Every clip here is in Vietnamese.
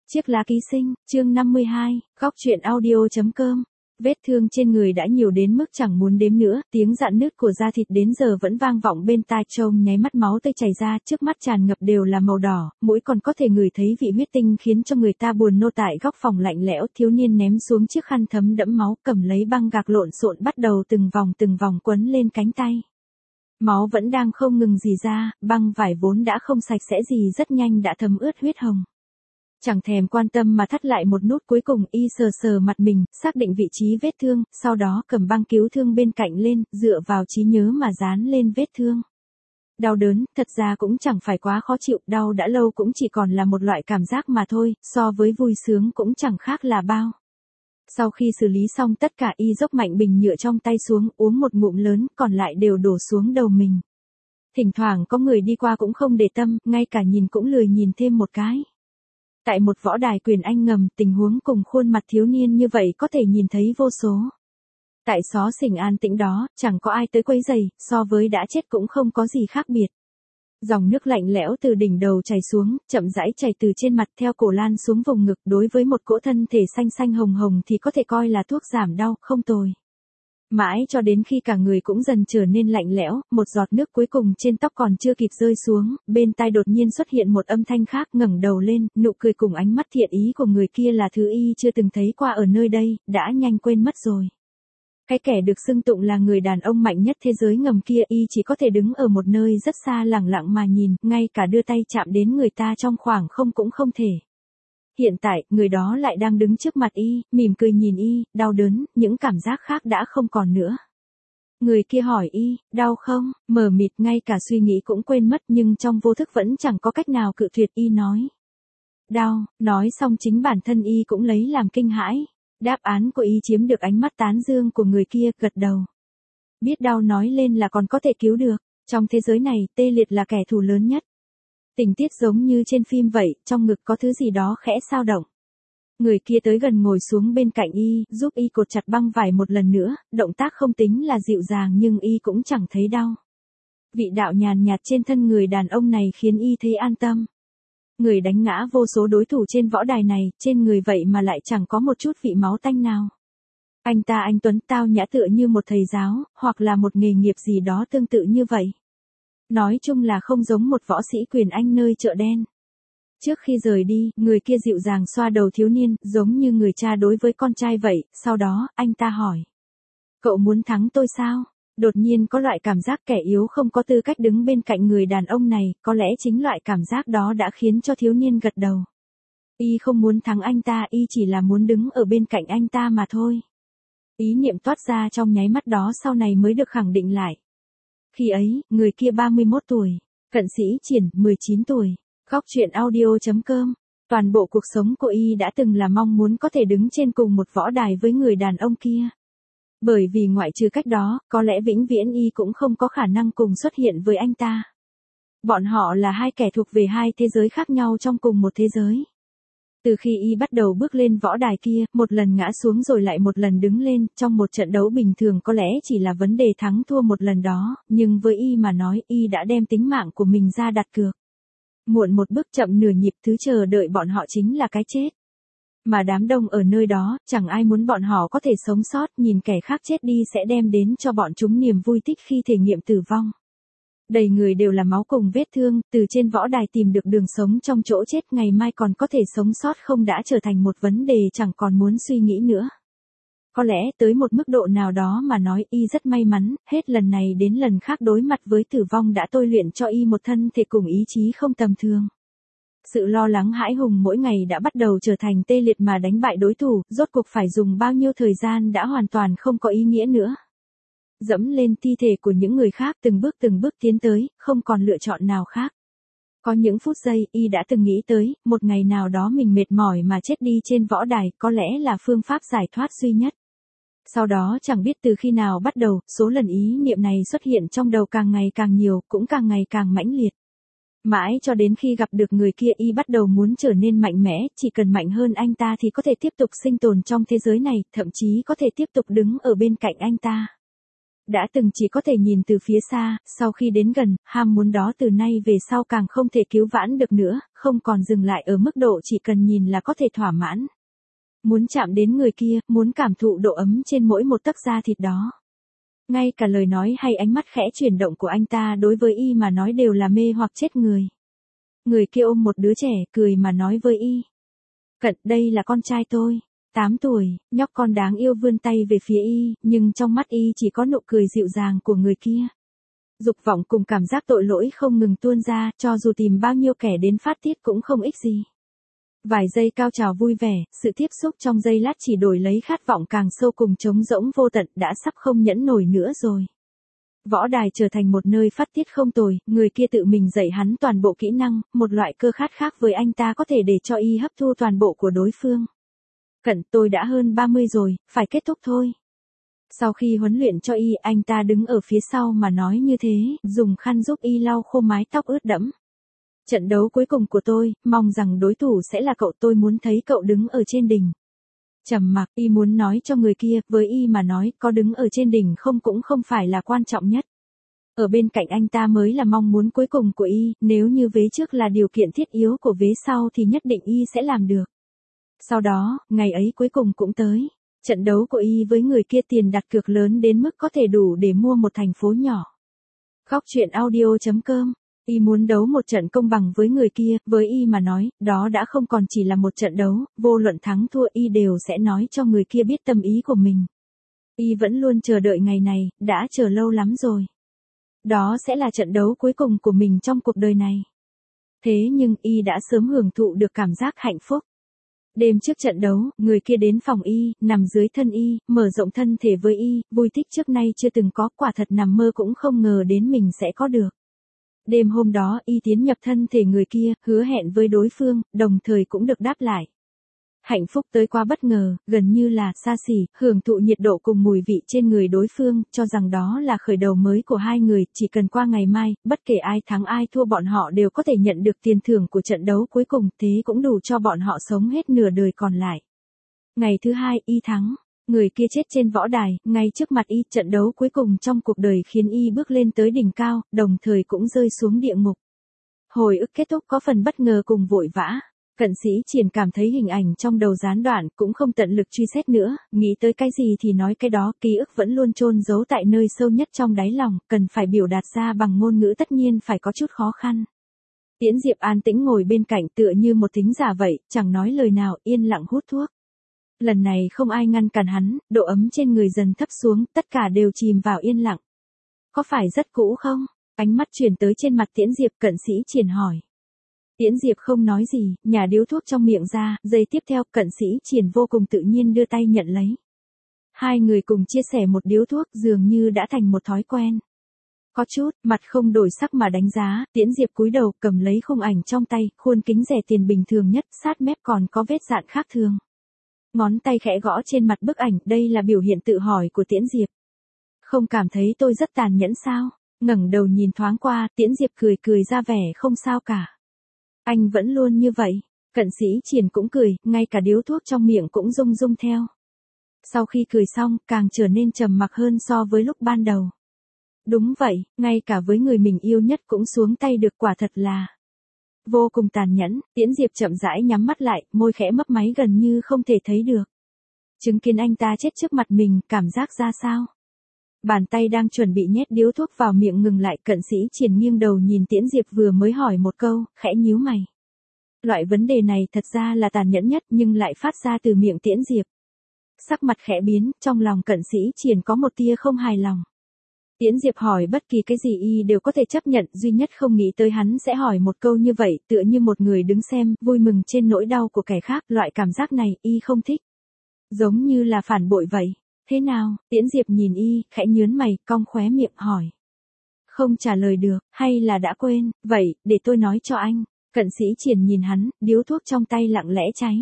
Chiếc lá ký sinh, chương 52, góc truyện audio.com. Vết thương trên người đã nhiều đến mức chẳng muốn đếm nữa, tiếng rạn nứt của da thịt đến giờ vẫn vang vọng bên tai, trông nháy mắt máu tươi chảy ra, trước mắt tràn ngập đều là màu đỏ, mũi còn có thể ngửi thấy vị huyết tinh khiến cho người ta buồn nôn. Tại góc phòng lạnh lẽo, thiếu niên ném xuống chiếc khăn thấm đẫm máu, cầm lấy băng gạc lộn xộn bắt đầu từng vòng quấn lên cánh tay. Máu vẫn đang không ngừng rỉ ra, băng vải vốn đã không sạch sẽ gì rất nhanh đã thấm ướt huyết hồng. Chẳng thèm quan tâm mà thắt lại một nút cuối cùng, y sờ mặt mình, xác định vị trí vết thương, sau đó cầm băng cứu thương bên cạnh lên, dựa vào trí nhớ mà dán lên vết thương. Đau đớn, thật ra cũng chẳng phải quá khó chịu, đau đã lâu cũng chỉ còn là một loại cảm giác mà thôi, so với vui sướng cũng chẳng khác là bao. Sau khi xử lý xong tất cả, y dốc mạnh bình nhựa trong tay xuống, uống một ngụm lớn, còn lại đều đổ xuống đầu mình. Thỉnh thoảng có người đi qua cũng không để tâm, ngay cả nhìn cũng lười nhìn thêm một cái. Tại một võ đài quyền Anh ngầm, tình huống cùng khuôn mặt thiếu niên như vậy có thể nhìn thấy vô số. Tại xó xỉnh an tĩnh đó, chẳng có ai tới quấy rầy, so với đã chết cũng không có gì khác biệt. Dòng nước lạnh lẽo từ đỉnh đầu chảy xuống, chậm rãi chảy từ trên mặt theo cổ lan xuống vùng ngực, đối với một cỗ thân thể xanh hồng thì có thể coi là thuốc giảm đau, không tồi. Mãi cho đến khi cả người cũng dần trở nên lạnh lẽo, một giọt nước cuối cùng trên tóc còn chưa kịp rơi xuống, bên tai đột nhiên xuất hiện một âm thanh khác. Ngẩng đầu lên, nụ cười cùng ánh mắt thiện ý của người kia là thứ y chưa từng thấy qua ở nơi đây, đã nhanh quên mất rồi. Cái kẻ được xưng tụng là người đàn ông mạnh nhất thế giới ngầm kia, y chỉ có thể đứng ở một nơi rất xa lẳng lặng mà nhìn, ngay cả đưa tay chạm đến người ta trong khoảng không cũng không thể. Hiện tại, người đó lại đang đứng trước mặt y, mỉm cười nhìn y, đau đớn, những cảm giác khác đã không còn nữa. Người kia hỏi y, đau không? Mờ mịt, ngay cả suy nghĩ cũng quên mất, nhưng trong vô thức vẫn chẳng có cách nào cự tuyệt. Y nói. Đau, nói xong chính bản thân y cũng lấy làm kinh hãi. Đáp án của y chiếm được ánh mắt tán dương của người kia, gật đầu. Biết đau nói lên là còn có thể cứu được, trong thế giới này, tê liệt là kẻ thù lớn nhất. Tình tiết giống như trên phim vậy, trong ngực có thứ gì đó khẽ xao động. Người kia tới gần ngồi xuống bên cạnh y, giúp y cột chặt băng vải một lần nữa, động tác không tính là dịu dàng nhưng y cũng chẳng thấy đau. Vị đạo nhàn nhạt trên thân người đàn ông này khiến y thấy an tâm. Người đánh ngã vô số đối thủ trên võ đài này, trên người vậy mà lại chẳng có một chút vị máu tanh nào. Anh Tuấn tao nhã tựa như một thầy giáo, hoặc là một nghề nghiệp gì đó tương tự như vậy. Nói chung là không giống một võ sĩ quyền Anh nơi chợ đen. Trước khi rời đi, người kia dịu dàng xoa đầu thiếu niên, giống như người cha đối với con trai vậy, sau đó, anh ta hỏi. Cậu muốn thắng tôi sao? Đột nhiên có loại cảm giác kẻ yếu không có tư cách đứng bên cạnh người đàn ông này, có lẽ chính loại cảm giác đó đã khiến cho thiếu niên gật đầu. Y không muốn thắng anh ta, y chỉ là muốn đứng ở bên cạnh anh ta mà thôi. Ý niệm toát ra trong nháy mắt đó sau này mới được khẳng định lại. Khi ấy, người kia 31 tuổi, Cận Sĩ Triển, 19 tuổi, góc truyện audio.com. Toàn bộ cuộc sống của y đã từng là mong muốn có thể đứng trên cùng một võ đài với người đàn ông kia. Bởi vì ngoại trừ cách đó, có lẽ vĩnh viễn y cũng không có khả năng cùng xuất hiện với anh ta. Bọn họ là hai kẻ thuộc về hai thế giới khác nhau trong cùng một thế giới. Từ khi y bắt đầu bước lên võ đài kia, một lần ngã xuống rồi lại một lần đứng lên, trong một trận đấu bình thường có lẽ chỉ là vấn đề thắng thua một lần đó, nhưng với y mà nói, y đã đem tính mạng của mình ra đặt cược. Muộn một bước chậm nửa nhịp, thứ chờ đợi bọn họ chính là cái chết. Mà đám đông ở nơi đó, chẳng ai muốn bọn họ có thể sống sót, nhìn kẻ khác chết đi sẽ đem đến cho bọn chúng niềm vui thích khi thể nghiệm tử vong. Đầy người đều là máu cùng vết thương, từ trên võ đài tìm được đường sống trong chỗ chết, ngày mai còn có thể sống sót không đã trở thành một vấn đề chẳng còn muốn suy nghĩ nữa. Có lẽ tới một mức độ nào đó mà nói, y rất may mắn, hết lần này đến lần khác đối mặt với tử vong đã tôi luyện cho y một thân thể cùng ý chí không tầm thường. Sự lo lắng hãi hùng mỗi ngày đã bắt đầu trở thành tê liệt, mà đánh bại đối thủ, rốt cuộc phải dùng bao nhiêu thời gian đã hoàn toàn không có ý nghĩa nữa. Dẫm lên thi thể của những người khác, từng bước tiến tới, không còn lựa chọn nào khác. Có những phút giây, y đã từng nghĩ tới, một ngày nào đó mình mệt mỏi mà chết đi trên võ đài, có lẽ là phương pháp giải thoát duy nhất. Sau đó chẳng biết từ khi nào bắt đầu, số lần ý niệm này xuất hiện trong đầu càng ngày càng nhiều, cũng càng ngày càng mãnh liệt. Mãi cho đến khi gặp được người kia, y bắt đầu muốn trở nên mạnh mẽ, chỉ cần mạnh hơn anh ta thì có thể tiếp tục sinh tồn trong thế giới này, thậm chí có thể tiếp tục đứng ở bên cạnh anh ta. Đã từng chỉ có thể nhìn từ phía xa, sau khi đến gần, ham muốn đó từ nay về sau càng không thể cứu vãn được nữa, không còn dừng lại ở mức độ chỉ cần nhìn là có thể thỏa mãn. Muốn chạm đến người kia, muốn cảm thụ độ ấm trên mỗi một tấc da thịt đó. Ngay cả lời nói hay ánh mắt khẽ chuyển động của anh ta đối với y mà nói đều là mê hoặc chết người. Người kia ôm một đứa trẻ, cười mà nói với y. Cận, đây là con trai tôi. 8 tuổi, nhóc con đáng yêu vươn tay về phía y, nhưng trong mắt y chỉ có nụ cười dịu dàng của người kia. Dục vọng cùng cảm giác tội lỗi không ngừng tuôn ra, cho dù tìm bao nhiêu kẻ đến phát tiết cũng không ích gì. Vài giây cao trào vui vẻ, sự tiếp xúc trong giây lát chỉ đổi lấy khát vọng càng sâu cùng trống rỗng vô tận đã sắp không nhẫn nổi nữa rồi. Võ đài trở thành một nơi phát tiết không tồi, người kia tự mình dạy hắn toàn bộ kỹ năng, một loại cơ khát khác với anh ta có thể để cho y hấp thu toàn bộ của đối phương. Cận, tôi đã hơn 30 rồi, phải kết thúc thôi. Sau khi huấn luyện cho y, anh ta đứng ở phía sau mà nói như thế, dùng khăn giúp y lau khô mái tóc ướt đẫm. Trận đấu cuối cùng của tôi, mong rằng đối thủ sẽ là cậu, tôi muốn thấy cậu đứng ở trên đỉnh. Trầm mặc, y muốn nói cho người kia, với y mà nói, có đứng ở trên đỉnh không cũng không phải là quan trọng nhất. Ở bên cạnh anh ta mới là mong muốn cuối cùng của y, nếu như vế trước là điều kiện thiết yếu của vế sau thì nhất định y sẽ làm được. Sau đó, ngày ấy cuối cùng cũng tới. Trận đấu của y với người kia tiền đặt cược lớn đến mức có thể đủ để mua một thành phố nhỏ. Góc truyện audio.com. Y muốn đấu một trận công bằng với người kia, với y mà nói, đó đã không còn chỉ là một trận đấu, vô luận thắng thua y đều sẽ nói cho người kia biết tâm ý của mình. Y vẫn luôn chờ đợi ngày này, đã chờ lâu lắm rồi. Đó sẽ là trận đấu cuối cùng của mình trong cuộc đời này. Thế nhưng y đã sớm hưởng thụ được cảm giác hạnh phúc. Đêm trước trận đấu, người kia đến phòng y, nằm dưới thân y, mở rộng thân thể với y, vui thích trước nay chưa từng có, quả thật nằm mơ cũng không ngờ đến mình sẽ có được. Đêm hôm đó y tiến nhập thân thể người kia, hứa hẹn với đối phương, đồng thời cũng được đáp lại. Hạnh phúc tới qua bất ngờ, gần như là xa xỉ, hưởng thụ nhiệt độ cùng mùi vị trên người đối phương, cho rằng đó là khởi đầu mới của hai người, chỉ cần qua ngày mai, bất kể ai thắng ai thua bọn họ đều có thể nhận được tiền thưởng của trận đấu cuối cùng, thế cũng đủ cho bọn họ sống hết nửa đời còn lại. Ngày thứ hai, y thắng. Người kia chết trên võ đài, ngay trước mặt y, trận đấu cuối cùng trong cuộc đời khiến y bước lên tới đỉnh cao, đồng thời cũng rơi xuống địa ngục. Hồi ức kết thúc có phần bất ngờ cùng vội vã. Cận Sĩ Triển cảm thấy hình ảnh trong đầu gián đoạn, cũng không tận lực truy xét nữa, nghĩ tới cái gì thì nói cái đó, ký ức vẫn luôn chôn giấu tại nơi sâu nhất trong đáy lòng, cần phải biểu đạt ra bằng ngôn ngữ tất nhiên phải có chút khó khăn. Tiễn Diệp an tĩnh ngồi bên cạnh tựa như một thính giả vậy, chẳng nói lời nào, yên lặng hút thuốc. Lần này không ai ngăn cản hắn, độ ấm trên người dần thấp xuống, tất cả đều chìm vào yên lặng. Có phải rất cũ không? Ánh mắt chuyển tới trên mặt Tiễn Diệp, Cận Sĩ Triển hỏi. Tiễn Diệp không nói gì, nhả điếu thuốc trong miệng ra, giây tiếp theo, Cận Sĩ Triển vô cùng tự nhiên đưa tay nhận lấy. Hai người cùng chia sẻ một điếu thuốc dường như đã thành một thói quen. Có chút, mặt không đổi sắc mà đánh giá, Tiễn Diệp cúi đầu cầm lấy khung ảnh trong tay, khuôn kính rẻ tiền bình thường nhất, sát mép còn có vết dạn khác thường. Ngón tay khẽ gõ trên mặt bức ảnh, đây là biểu hiện tự hỏi của Tiễn Diệp. Không cảm thấy tôi rất tàn nhẫn sao? Ngẩng đầu nhìn thoáng qua, Tiễn Diệp cười cười ra vẻ không sao cả. Anh vẫn luôn như vậy. Cận Sĩ Triển cũng cười, ngay cả điếu thuốc trong miệng cũng rung rung theo. Sau khi cười xong, càng trở nên trầm mặc hơn so với lúc ban đầu. Đúng vậy, ngay cả với người mình yêu nhất cũng xuống tay được, quả thật là vô cùng tàn nhẫn. Tiễn Diệp chậm rãi nhắm mắt lại, môi khẽ mấp máy gần như không thể thấy được. Chứng kiến anh ta chết trước mặt mình, cảm giác ra sao? Bàn tay đang chuẩn bị nhét điếu thuốc vào miệng ngừng lại, Cận Sĩ Triển nghiêng đầu nhìn Tiễn Diệp vừa mới hỏi một câu, khẽ nhíu mày. Loại vấn đề này thật ra là tàn nhẫn nhất nhưng lại phát ra từ miệng Tiễn Diệp. Sắc mặt khẽ biến, trong lòng Cận Sĩ Triển có một tia không hài lòng. Tiễn Diệp hỏi bất kỳ cái gì y đều có thể chấp nhận, duy nhất không nghĩ tới hắn sẽ hỏi một câu như vậy, tựa như một người đứng xem, vui mừng trên nỗi đau của kẻ khác, loại cảm giác này, y không thích. Giống như là phản bội vậy. Thế nào? Tiễn Diệp nhìn y, khẽ nhướng mày, cong khóe miệng hỏi. Không trả lời được, hay là đã quên, vậy, để tôi nói cho anh. Cận Sĩ Triển nhìn hắn, điếu thuốc trong tay lặng lẽ cháy.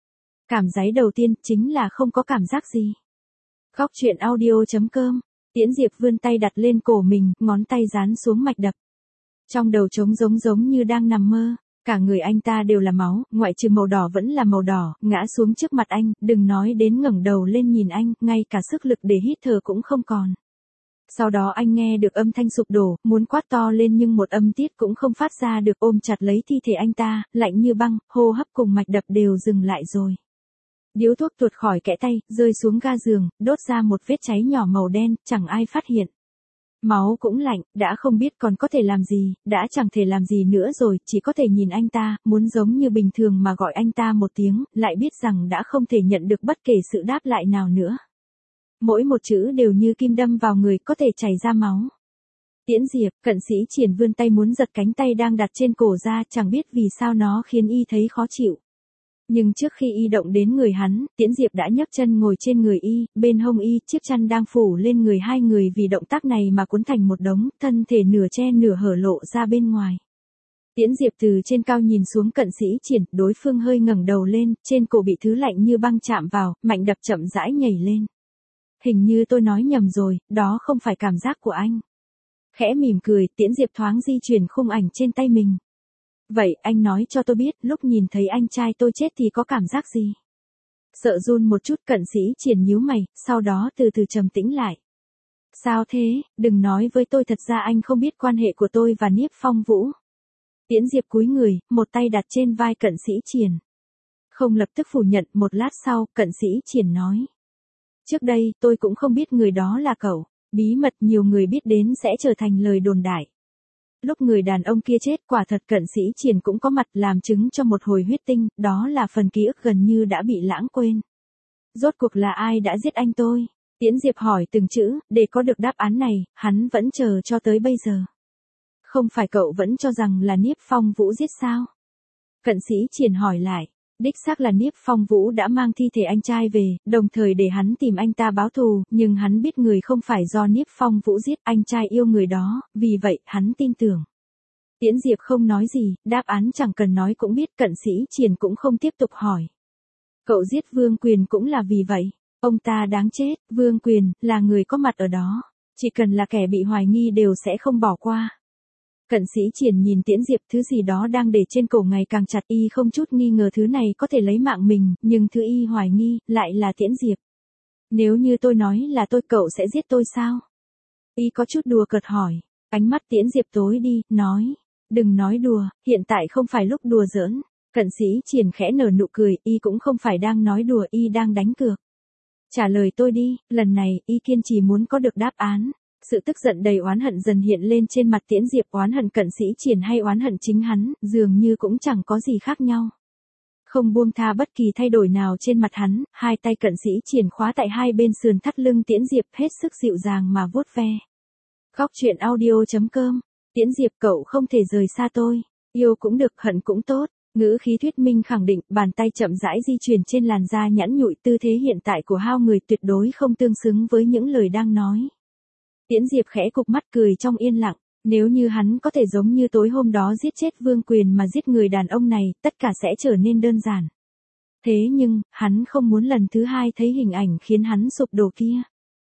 Cảm giác đầu tiên, chính là không có cảm giác gì. Góc truyện audio.com. Tiễn Diệp vươn tay đặt lên cổ mình, ngón tay dán xuống mạch đập. Trong đầu trống giống như đang nằm mơ. Cả người anh ta đều là máu, ngoại trừ màu đỏ vẫn là màu đỏ, ngã xuống trước mặt anh, đừng nói đến ngẩng đầu lên nhìn anh, ngay cả sức lực để hít thở cũng không còn. Sau đó anh nghe được âm thanh sụp đổ, muốn quát to lên nhưng một âm tiết cũng không phát ra được, ôm chặt lấy thi thể anh ta, lạnh như băng, hô hấp cùng mạch đập đều dừng lại rồi. Điếu thuốc tuột khỏi kẽ tay, rơi xuống ga giường, đốt ra một vết cháy nhỏ màu đen, chẳng ai phát hiện. Máu cũng lạnh, đã không biết còn có thể làm gì, đã chẳng thể làm gì nữa rồi, chỉ có thể nhìn anh ta, muốn giống như bình thường mà gọi anh ta một tiếng, lại biết rằng đã không thể nhận được bất kể sự đáp lại nào nữa. Mỗi một chữ đều như kim đâm vào người, có thể chảy ra máu. Tiễn Diệp, Cận Sĩ Triển vươn tay muốn giật cánh tay đang đặt trên cổ ra, chẳng biết vì sao nó khiến y thấy khó chịu. Nhưng trước khi y động đến người hắn, Tiễn Diệp đã nhấc chân ngồi trên người y, bên hông y, chiếc chăn đang phủ lên người hai người vì động tác này mà cuốn thành một đống, thân thể nửa che nửa hở lộ ra bên ngoài. Tiễn Diệp từ trên cao nhìn xuống Cận Sĩ Triển, đối phương hơi ngẩng đầu lên, trên cổ bị thứ lạnh như băng chạm vào, mạnh đập chậm rãi nhảy lên. Hình như tôi nói nhầm rồi, đó không phải cảm giác của anh. Khẽ mỉm cười, Tiễn Diệp thoáng di chuyển khung ảnh trên tay mình. Vậy, anh nói cho tôi biết, lúc nhìn thấy anh trai tôi chết thì có cảm giác gì? Sợ run một chút, Cận Sĩ Triển nhíu mày, sau đó từ từ trầm tĩnh lại. Sao thế, đừng nói với tôi thật ra anh không biết quan hệ của tôi và Niếp Phong Vũ. Tiễn Diệp cúi người, một tay đặt trên vai Cận Sĩ Triển. Không lập tức phủ nhận, một lát sau, Cận Sĩ Triển nói. Trước đây, tôi cũng không biết người đó là cậu. Bí mật nhiều người biết đến sẽ trở thành lời đồn đại. Lúc người đàn ông kia chết, quả thật Cận Sĩ Triển cũng có mặt làm chứng cho một hồi huyết tinh, đó là phần ký ức gần như đã bị lãng quên. Rốt cuộc là ai đã giết anh tôi? Tiễn Diệp hỏi từng chữ, để có được đáp án này, hắn vẫn chờ cho tới bây giờ. Không phải cậu vẫn cho rằng là Niếp Phong Vũ giết sao? Cận Sĩ Triển hỏi lại. Đích xác là Niếp Phong Vũ đã mang thi thể anh trai về, đồng thời để hắn tìm anh ta báo thù, nhưng hắn biết người không phải do Niếp Phong Vũ giết, anh trai yêu người đó, vì vậy, hắn tin tưởng. Tiễn Diệp không nói gì, đáp án chẳng cần nói cũng biết, Cận Sĩ Triển cũng không tiếp tục hỏi. Cậu giết Vương Quyền cũng là vì vậy, ông ta đáng chết, Vương Quyền, là người có mặt ở đó, chỉ cần là kẻ bị hoài nghi đều sẽ không bỏ qua. Cận Sĩ Triển nhìn Tiễn Diệp, thứ gì đó đang để trên cổ ngày càng chặt, y không chút nghi ngờ thứ này có thể lấy mạng mình, nhưng thứ y hoài nghi, lại là Tiễn Diệp. Nếu như tôi nói là tôi, cậu sẽ giết tôi sao? Y có chút đùa cợt hỏi, ánh mắt Tiễn Diệp tối đi, nói, đừng nói đùa, hiện tại không phải lúc đùa giỡn. Cận Sĩ Triển khẽ nở nụ cười, y cũng không phải đang nói đùa, y đang đánh cược. Trả lời tôi đi, lần này, y kiên trì muốn có được đáp án. Sự tức giận đầy oán hận dần hiện lên trên mặt Tiễn Diệp, oán hận Cận Sĩ Triển hay oán hận chính hắn, dường như cũng chẳng có gì khác nhau. Không buông tha bất kỳ thay đổi nào trên mặt hắn, hai tay Cận Sĩ Triển khóa tại hai bên sườn thắt lưng Tiễn Diệp, hết sức dịu dàng mà vuốt ve. Góc truyện audio.com. Tiễn Diệp, cậu không thể rời xa tôi. Yêu cũng được, hận cũng tốt. Ngữ khí thuyết minh khẳng định, bàn tay chậm rãi di chuyển trên làn da nhẵn nhụi, tư thế hiện tại của hai người tuyệt đối không tương xứng với những lời đang nói. Tiễn Diệp khẽ cụp mắt cười trong yên lặng, nếu như hắn có thể giống như tối hôm đó giết chết Vương Quyền mà giết người đàn ông này, tất cả sẽ trở nên đơn giản. Thế nhưng, hắn không muốn lần thứ hai thấy hình ảnh khiến hắn sụp đổ kia.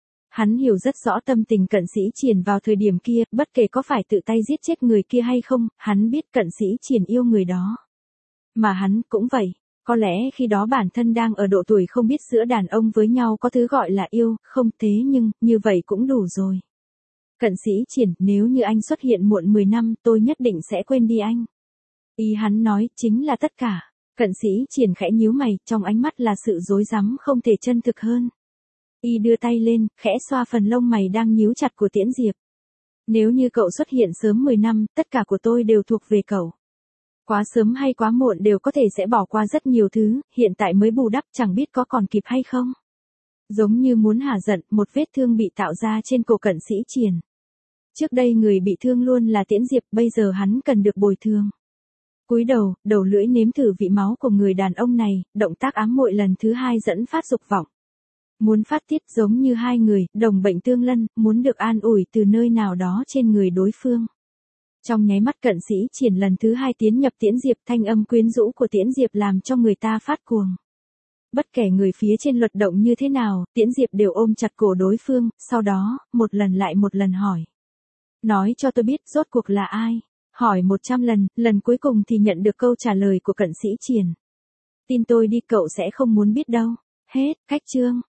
Hắn hiểu rất rõ tâm tình Cận Sĩ Triển vào thời điểm kia, bất kể có phải tự tay giết chết người kia hay không, hắn biết Cận Sĩ Triển yêu người đó. Mà hắn cũng vậy, có lẽ khi đó bản thân đang ở độ tuổi không biết giữa đàn ông với nhau có thứ gọi là yêu, không, thế nhưng, như vậy cũng đủ rồi. Cận Sĩ Triển, nếu như anh xuất hiện muộn 10 năm, tôi nhất định sẽ quên đi anh. Ý hắn nói, chính là tất cả. Cận Sĩ Triển khẽ nhíu mày, trong ánh mắt là sự rối rắm không thể chân thực hơn. Y đưa tay lên, khẽ xoa phần lông mày đang nhíu chặt của Tiễn Diệp. Nếu như cậu xuất hiện sớm 10 năm, tất cả của tôi đều thuộc về cậu. Quá sớm hay quá muộn đều có thể sẽ bỏ qua rất nhiều thứ, hiện tại mới bù đắp chẳng biết có còn kịp hay không. Giống như muốn hả giận, một vết thương bị tạo ra trên cổ Cận Sĩ Triển. Trước đây người bị thương luôn là Tiễn Diệp, bây giờ hắn cần được bồi thường. Cúi đầu, đầu lưỡi nếm thử vị máu của người đàn ông này, động tác ám muội lần thứ hai dẫn phát dục vọng. Muốn phát tiết giống như hai người, đồng bệnh tương lân, muốn được an ủi từ nơi nào đó trên người đối phương. Trong nháy mắt Cận Sĩ Triển lần thứ hai tiến nhập Tiễn Diệp, thanh âm quyến rũ của Tiễn Diệp làm cho người ta phát cuồng. Bất kể người phía trên luật động như thế nào, Tiễn Diệp đều ôm chặt cổ đối phương, sau đó, một lần lại một lần hỏi. Nói cho tôi biết rốt cuộc là ai? Hỏi 100 lần, lần cuối cùng thì nhận được câu trả lời của Cận Sĩ Triển. Tin tôi đi, cậu sẽ không muốn biết đâu. Hết, cách chương.